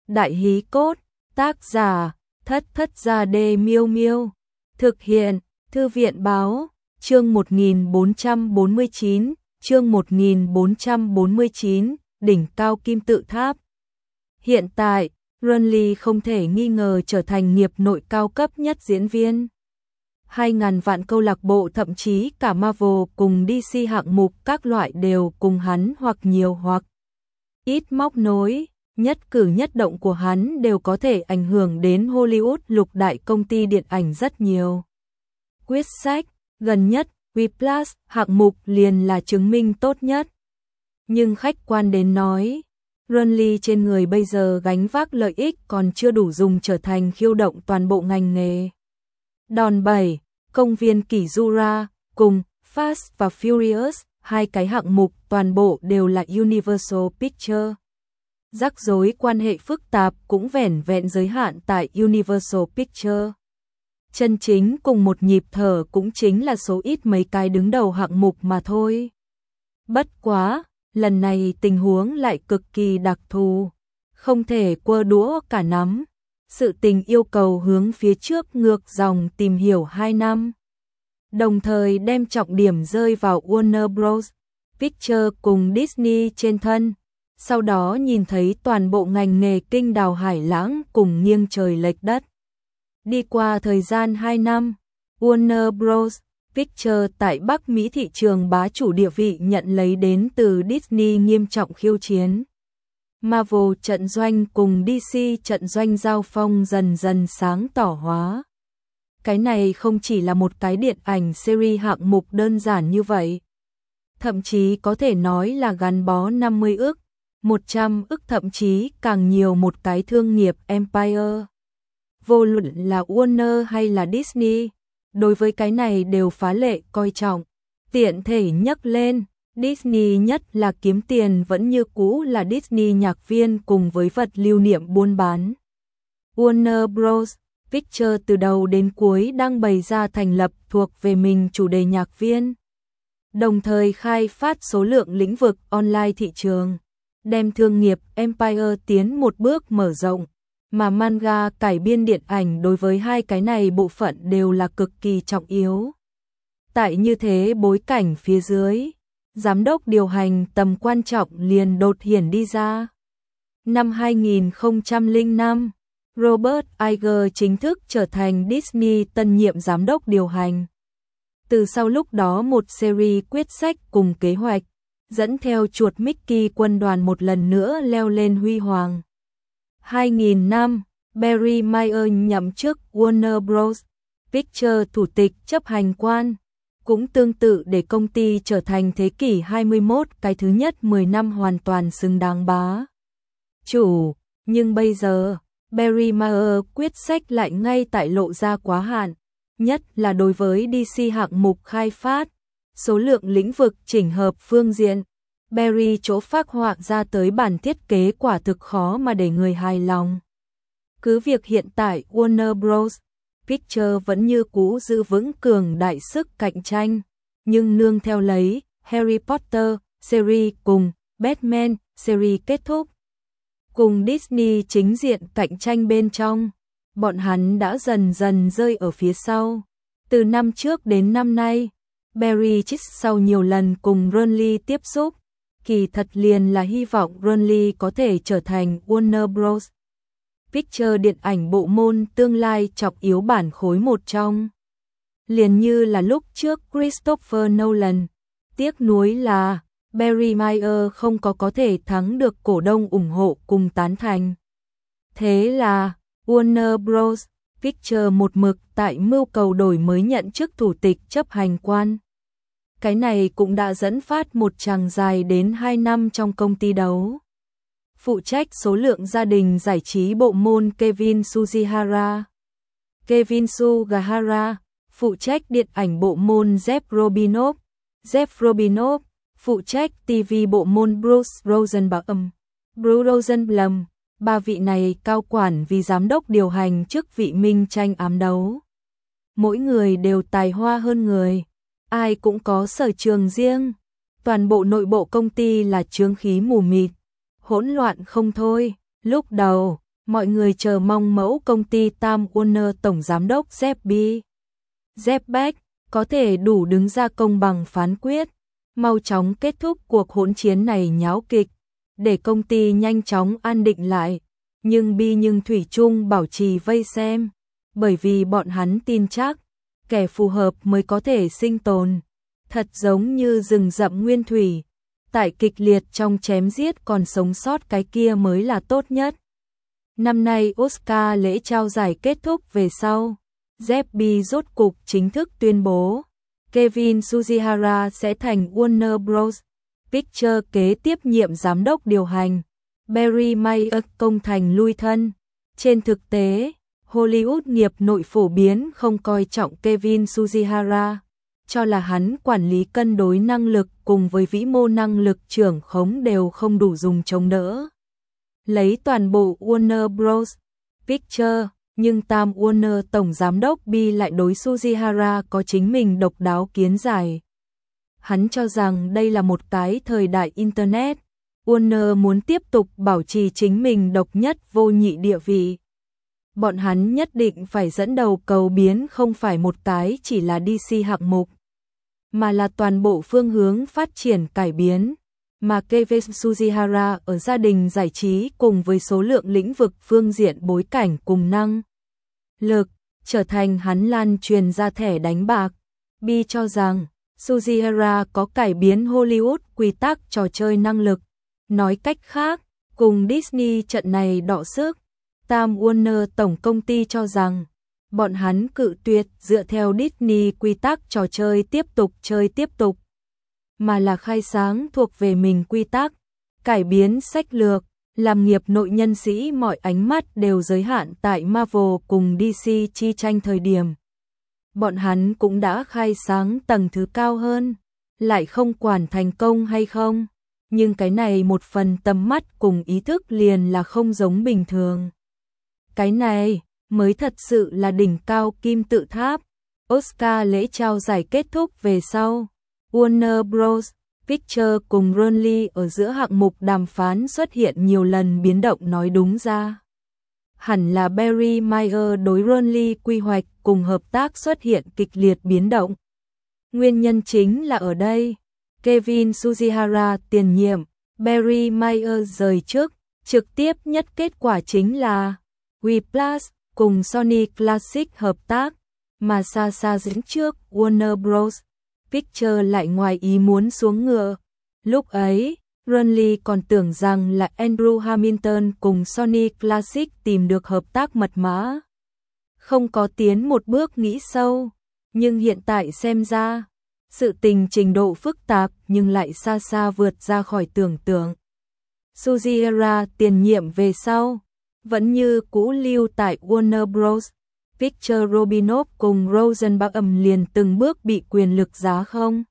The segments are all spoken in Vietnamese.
Đại hí cốt, tác giả, Thất Gia Đê Miêu Miêu. Thực hiện, Thư viện báo, chương 1449, chương 1449, đỉnh cao kim tự tháp. Hiện tại, Renly không thể nghi ngờ trở thành nghiệp nội cao cấp nhất diễn viên. 2.000 vạn câu lạc bộ, thậm chí cả Marvel cùng DC hạng mục các loại đều cùng hắn hoặc nhiều hoặc ít móc nối, nhất cử nhất động của hắn đều có thể ảnh hưởng đến Hollywood lục đại công ty điện ảnh rất nhiều. Quyết sách, gần nhất, Whiplash hạng mục liền là chứng minh tốt nhất. Nhưng khách quan đến nói, Renly trên người bây giờ gánh vác lợi ích còn chưa đủ dùng trở thành khiêu động toàn bộ ngành nghề. Đòn bẩy, công viên kỷ Jura, cùng Fast và Furious, hai cái hạng mục toàn bộ đều là Universal Pictures. Rắc rối quan hệ phức tạp cũng vẻn vẹn giới hạn tại Universal Pictures. Chân chính cùng một nhịp thở cũng chính là số ít mấy cái đứng đầu hạng mục mà thôi. Bất quá, lần này tình huống lại cực kỳ đặc thù, không thể quơ đũa cả nắm. Sự tình yêu cầu hướng phía trước ngược dòng tìm hiểu 2 năm. Đồng thời đem trọng điểm rơi vào Warner Bros. Pictures cùng Disney trên thân. Sau đó nhìn thấy toàn bộ ngành nghề kinh đào hải lãng cùng nghiêng trời lệch đất. Đi qua thời gian 2 năm, Warner Bros. Pictures tại Bắc Mỹ thị trường bá chủ địa vị nhận lấy đến từ Disney nghiêm trọng khiêu chiến. Marvel trận doanh cùng DC trận doanh giao phong dần dần sáng tỏ hóa. Cái này không chỉ là một cái điện ảnh series hạng mục đơn giản như vậy. Thậm chí có thể nói là gắn bó 50 ức, 100 ức thậm chí càng nhiều một cái thương nghiệp empire. Vô luận là Warner hay là Disney, đối với cái này đều phá lệ coi trọng. Tiện thể nhắc lên, Disney nhất là kiếm tiền vẫn như cũ là Disney nhạc viên cùng với vật lưu niệm buôn bán. Warner Bros. Pictures từ đầu đến cuối đang bày ra thành lập thuộc về mình chủ đề nhạc viên. Đồng thời khai phát số lượng lĩnh vực online thị trường, đem thương nghiệp Empire tiến một bước mở rộng, mà manga cải biên điện ảnh đối với hai cái này bộ phận đều là cực kỳ trọng yếu. Tại như thế bối cảnh phía dưới, giám đốc điều hành tầm quan trọng liền đột hiển đi ra. Năm 2005, Robert Iger chính thức trở thành Disney tân nhiệm giám đốc điều hành. Từ sau lúc đó một series quyết sách cùng kế hoạch, dẫn theo chuột Mickey quân đoàn một lần nữa leo lên huy hoàng. 2005, Barry Meyer nhậm chức Warner Bros. Pictures thủ tịch chấp hành quan, cũng tương tự để công ty trở thành thế kỷ 21 cái thứ nhất 10 năm hoàn toàn xứng đáng bá chủ. Nhưng bây giờ, Barry Meyer quyết sách lại ngay tại lộ ra quá hạn, nhất là đối với DC hạng mục khai phát, số lượng lĩnh vực chỉnh hợp phương diện. Barry chỗ phác họa ra tới bản thiết kế quả thực khó mà để người hài lòng. Cứ việc hiện tại Warner Bros. Pictures vẫn như cũ giữ vững cường đại sức cạnh tranh, nhưng nương theo lấy Harry Potter series cùng Batman series kết thúc, cùng Disney chính diện cạnh tranh bên trong, bọn hắn đã dần dần rơi ở phía sau. Từ năm trước đến năm nay, Barry sau nhiều lần cùng Renly tiếp xúc, kỳ thật liền là hy vọng Renly có thể trở thành Warner Bros. Pictures điện ảnh bộ môn tương lai trọng yếu bản khối một trong. Liền như là lúc trước Christopher Nolan, tiếc nuối là Barry Meyer không có thể thắng được cổ đông ủng hộ cùng tán thành. Thế là Warner Bros. Pictures một mực tại mưu cầu đổi mới nhận chức thủ tịch chấp hành quan. Cái này cũng đã dẫn phát một chàng dài đến 2 năm trong công ty đấu. Phụ trách số lượng gia đình giải trí bộ môn Kevin Sugihara. Kevin Sugihara, phụ trách điện ảnh bộ môn Jeff Robinov. Jeff Robinov, phụ trách TV bộ môn Bruce Rosenblum. Bruce Rosenblum, ba vị này cao quản vì giám đốc điều hành chức vị minh tranh ám đấu. Mỗi người đều tài hoa hơn người, ai cũng có sở trường riêng. Toàn bộ nội bộ công ty là chướng khí mù mịt, hỗn loạn không thôi. Lúc đầu, Mọi người chờ mong mẫu công ty Time Warner tổng giám đốc Jeff Beck có thể đủ đứng ra công bằng phán quyết, mau chóng kết thúc cuộc hỗn chiến này nháo kịch, để công ty nhanh chóng an định lại. Nhưng thủy chung bảo trì vây xem, bởi vì bọn hắn tin chắc kẻ phù hợp mới có thể sinh tồn, thật giống như rừng rậm nguyên thủy, tại kịch liệt trong chém giết còn sống sót cái kia mới là tốt nhất. Năm nay Oscar lễ trao giải kết thúc về sau, Jeff Bezos rốt cục chính thức tuyên bố Kevin Tsujihara sẽ thành Warner Bros. Pictures kế tiếp nhiệm giám đốc điều hành. Barry Mayer công thành lui thân. Trên thực tế, Hollywood nghiệp nội phổ biến không coi trọng Kevin Tsujihara, cho là hắn quản lý cân đối năng lực cùng với vĩ mô năng lực trưởng khống đều không đủ dùng chống đỡ lấy toàn bộ Warner Bros. Pictures, nhưng Time Warner tổng giám đốc Bi lại đối Tsujihara có chính mình độc đáo kiến giải. Hắn cho rằng đây là một cái thời đại Internet, Warner muốn tiếp tục bảo trì chính mình độc nhất vô nhị địa vị. Bọn hắn nhất định phải dẫn đầu cầu biến không phải một cái chỉ là DC hạng mục, mà là toàn bộ phương hướng phát triển cải biến. Mà Kevin Tsujihara ở gia đình giải trí cùng với số lượng lĩnh vực phương diện bối cảnh cùng năng lực, trở thành hắn lan truyền ra thẻ đánh bạc. Bi cho rằng Tsujihara có cải biến Hollywood quy tắc trò chơi năng lực. Nói cách khác, cùng Disney trận này đọ sức, Time Warner tổng công ty cho rằng bọn hắn cự tuyệt dựa theo Disney quy tắc trò chơi tiếp tục, mà là khai sáng thuộc về mình quy tắc, cải biến sách lược, làm nghiệp nội nhân sĩ mọi ánh mắt đều giới hạn tại Marvel cùng DC chi tranh thời điểm. Bọn hắn cũng đã khai sáng tầng thứ cao hơn, lại không quản thành công hay không, nhưng cái này một phần tầm mắt cùng ý thức liền là không giống bình thường. Cái này mới thật sự là đỉnh cao kim tự tháp. Oscar lễ trao giải kết thúc về sau, Warner Bros. Pictures cùng Ronly ở giữa hạng mục đàm phán xuất hiện nhiều lần biến động nói đúng ra. Hẳn là Barry Mayer đối Ronly quy hoạch cùng hợp tác xuất hiện kịch liệt biến động. Nguyên nhân chính là ở đây, Kevin Tsujihara tiền nhiệm, Barry Mayer rời chức, trực tiếp nhất kết quả chính là Whiplash cùng Sony Classic hợp tác, mà xa dẫn trước Warner Bros. Pictures lại ngoài ý muốn xuống ngựa. Lúc ấy, Ronly còn tưởng rằng là Andrew Hamilton cùng Sony Classic tìm được hợp tác mật mã. Không có tiến một bước nghĩ sâu, nhưng hiện tại xem ra, sự tình trình độ phức tạp nhưng lại xa vượt ra khỏi tưởng tượng. Tsujihara tiền nhiệm về sau, vẫn như cũ lưu tại Warner Bros. Pictures. Robinov cùng Rosenbaum liền từng bước bị quyền lực giá không.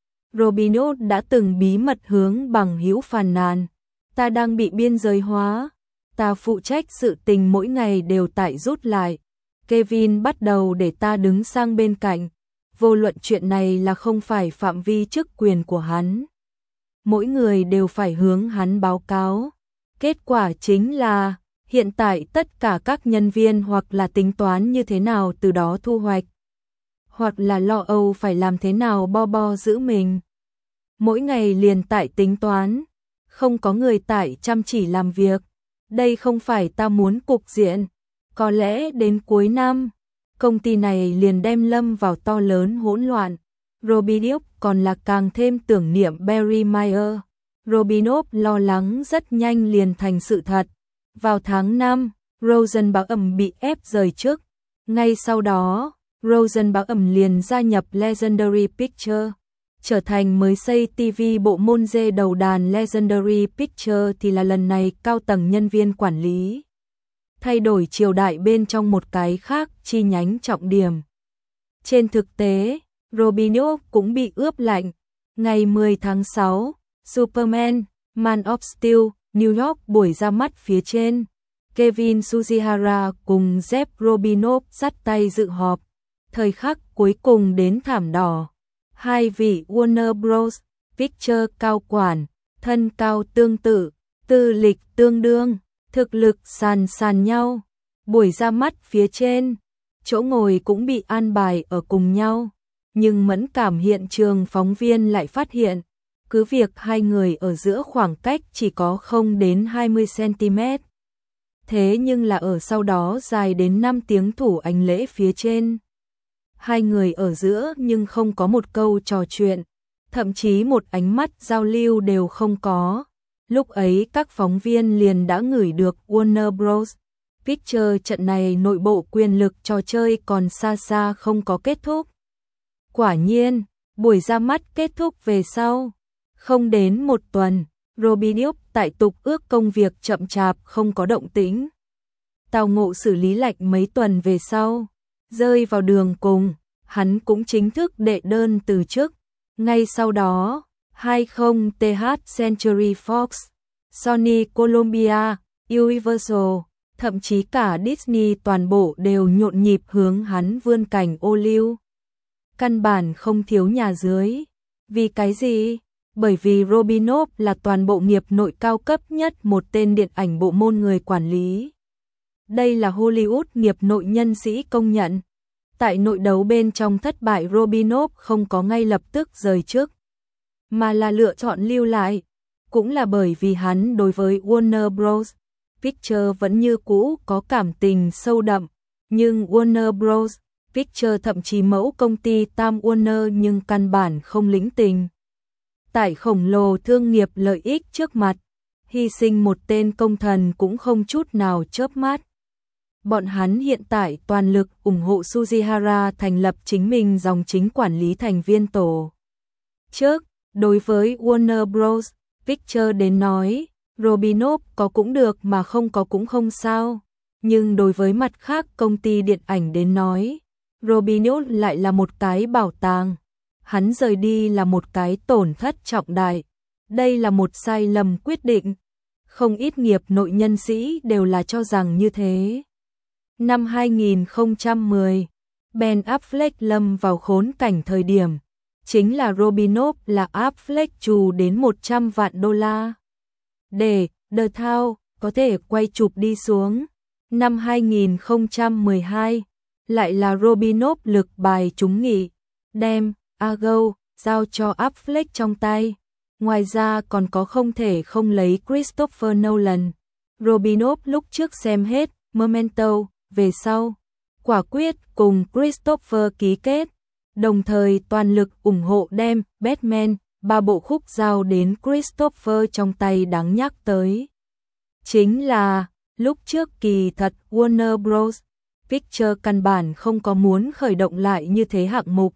Robinov đã từng bí mật hướng bằng hữu phàn nàn, ta đang bị biên giới hóa, ta phụ trách sự tình mỗi ngày đều tại rút lại. Kevin bắt đầu để ta đứng sang bên cạnh, vô luận chuyện này là không phải phạm vi chức quyền của hắn. Mỗi người đều phải hướng hắn báo cáo. Kết quả chính là hiện tại tất cả các nhân viên hoặc là tính toán như thế nào từ đó thu hoạch, hoặc là lo âu phải làm thế nào bo giữ mình. Mỗi ngày liền tại tính toán, không có người tại chăm chỉ làm việc. Đây không phải ta muốn cục diện. Có lẽ đến cuối năm, công ty này liền đem lâm vào to lớn hỗn loạn. Robinov còn là càng thêm tưởng niệm Barry Mayer. Robinov lo lắng rất nhanh liền thành sự thật. Vào tháng 5, Rosenbaum bị ép rời chức. Ngay sau đó, Rosenbaum liền gia nhập Legendary Pictures, trở thành mới xây TV bộ môn dê đầu đàn. Legendary Pictures thì là lần này cao tầng nhân viên quản lý thay đổi triều đại bên trong một cái khác chi nhánh trọng điểm. Trên thực tế, Robinov cũng bị ướp lạnh. Ngày 10 tháng 6, Superman, Man of Steel, New York buổi ra mắt phía trên. Kevin Tsujihara cùng Jeff Robinov dắt tay dự họp. Thời khắc cuối cùng đến thảm đỏ. Hai vị Warner Bros. Pictures cao quản, thân cao tương tự, tư lịch tương đương, thực lực sàn sàn nhau. Buổi ra mắt phía trên, chỗ ngồi cũng bị an bài ở cùng nhau, nhưng mẫn cảm hiện trường phóng viên lại phát hiện, cứ việc hai người ở giữa khoảng cách chỉ có không đến 20 cm. Thế nhưng là ở sau đó dài đến 5 tiếng thủ ảnh lễ phía trên. Hai người ở giữa nhưng không có một câu trò chuyện, thậm chí một ánh mắt giao lưu đều không có. Lúc ấy các phóng viên liền đã ngửi được Warner Bros. Pictures trận này nội bộ quyền lực trò chơi còn xa xa không có kết thúc. Quả nhiên, buổi ra mắt kết thúc về sau. Không đến một tuần, Robinhood tại tục ước công việc chậm chạp không có động tĩnh. Tào Ngộ xử lý lạch mấy tuần về sau, rơi vào đường cùng, hắn cũng chính thức đệ đơn từ chức. Ngay sau đó, 20th Century Fox, Sony Columbia, Universal, thậm chí cả Disney toàn bộ đều nhộn nhịp hướng hắn vươn cảnh ô liu. Căn bản không thiếu nhà dưới. Vì cái gì? Bởi vì Robinhood là toàn bộ nghiệp nội cao cấp nhất một tên điện ảnh bộ môn người quản lý. Đây là Hollywood nghiệp nội nhân sĩ công nhận. Tại nội đấu bên trong thất bại, Robinhood không có ngay lập tức rời chức, mà là lựa chọn lưu lại. Cũng là bởi vì hắn đối với Warner Bros. Pictures vẫn như cũ có cảm tình sâu đậm, nhưng Warner Bros. Pictures thậm chí mẫu công ty Time Warner nhưng căn bản không lĩnh tình. Tại khổng lồ thương nghiệp lợi ích trước mặt, hy sinh một tên công thần cũng không chút nào chớp mắt. Bọn hắn hiện tại toàn lực ủng hộ Sugihara thành lập chính mình dòng chính quản lý thành viên tổ. Trước, đối với Warner Bros. Pictures đến nói, Robinhood có cũng được mà không có cũng không sao. Nhưng đối với mặt khác công ty điện ảnh đến nói, Robinhood lại là một cái bảo tàng. Hắn rời đi là một cái tổn thất trọng đại. Đây là một sai lầm quyết định. Không ít nghiệp nội nhân sĩ đều là cho rằng như thế. Năm 2010, Ben Affleck lâm vào khốn cảnh thời điểm. Chính là Robinhood là Affleck trù đến 100 vạn đô la. Để The Town có thể quay chụp đi xuống. Năm 2012, lại là Robinhood lực bài trúng nghị. Đem Argo giao cho Affleck trong tay. Ngoài ra còn có không thể không lấy Christopher Nolan. Robinhood lúc trước xem hết Memento, về sau quả quyết cùng Christopher ký kết, đồng thời toàn lực ủng hộ đem Batman 3 bộ khúc giao đến Christopher trong tay. Đáng nhắc tới chính là lúc trước kỳ thật Warner Bros. Pictures căn bản không có muốn khởi động lại như thế hạng mục.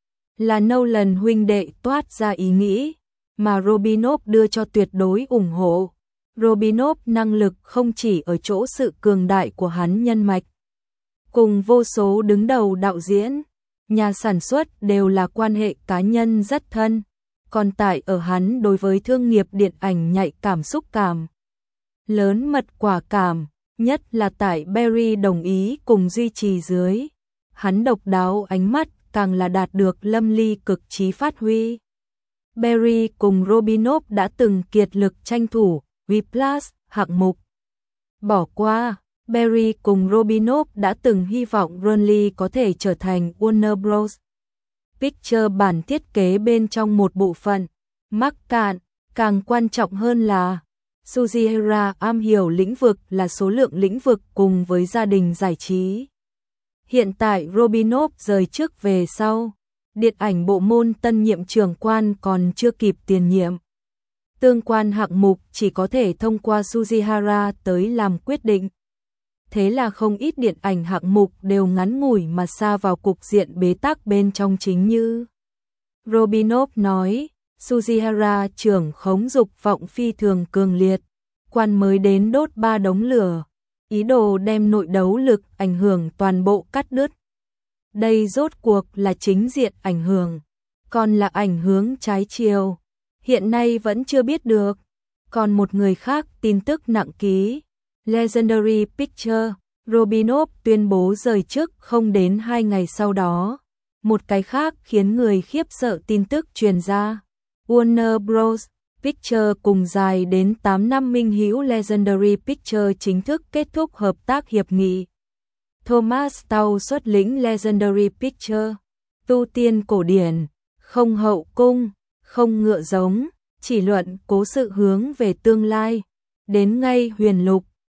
Là Nolan huynh đệ toát ra ý nghĩ, mà Robinhood đưa cho tuyệt đối ủng hộ. Robinhood năng lực không chỉ ở chỗ sự cường đại của hắn nhân mạch, cùng vô số đứng đầu đạo diễn, nhà sản xuất đều là quan hệ cá nhân rất thân, còn tại ở hắn đối với thương nghiệp điện ảnh nhạy cảm xúc cảm. Lớn mật quả cảm, nhất là tại Barry đồng ý cùng duy trì dưới. Hắn độc đáo ánh mắt càng là đạt được lâm ly cực trí phát huy. Barry cùng Robinhood đã từng kiệt lực tranh thủ Whiplash hạng mục. Bỏ qua, Barry cùng Robinhood đã từng hy vọng Ronley có thể trở thành Warner Bros. Pictures bản thiết kế bên trong một bộ phận. Mắc cạn, càng quan trọng hơn là Sugihara am hiểu lĩnh vực là số lượng lĩnh vực cùng với gia đình giải trí. Hiện tại Robinhood rời chức về sau, điện ảnh bộ môn tân nhiệm trưởng quan còn chưa kịp tiền nhiệm. Tương quan hạng mục chỉ có thể thông qua Sugihara tới làm quyết định. Thế là không ít điện ảnh hạng mục đều ngắn ngủi mà sa vào cục diện bế tắc bên trong. Chính như Robinhood nói, Sugihara trưởng khống dục vọng phi thường cường liệt, quan mới đến đốt 3 đống lửa, ý đồ đem nội đấu lực ảnh hưởng toàn bộ cắt đứt. Đây rốt cuộc là chính diện ảnh hưởng, còn là ảnh hưởng trái chiều, hiện nay vẫn chưa biết được. Còn một người khác tin tức nặng ký, Legendary Pictures, Robinhood tuyên bố rời chức không đến 2 ngày sau đó. Một cái khác khiến người khiếp sợ tin tức truyền ra, Warner Bros. Pictures cùng dài đến 8 năm minh hữu Legendary Pictures chính thức kết thúc hợp tác hiệp nghị. Thomas Tau xuất lĩnh Legendary Pictures, tu tiên cổ điển, không hậu cung, không ngựa giống, chỉ luận cố sự hướng về tương lai. Đến ngay huyền lục,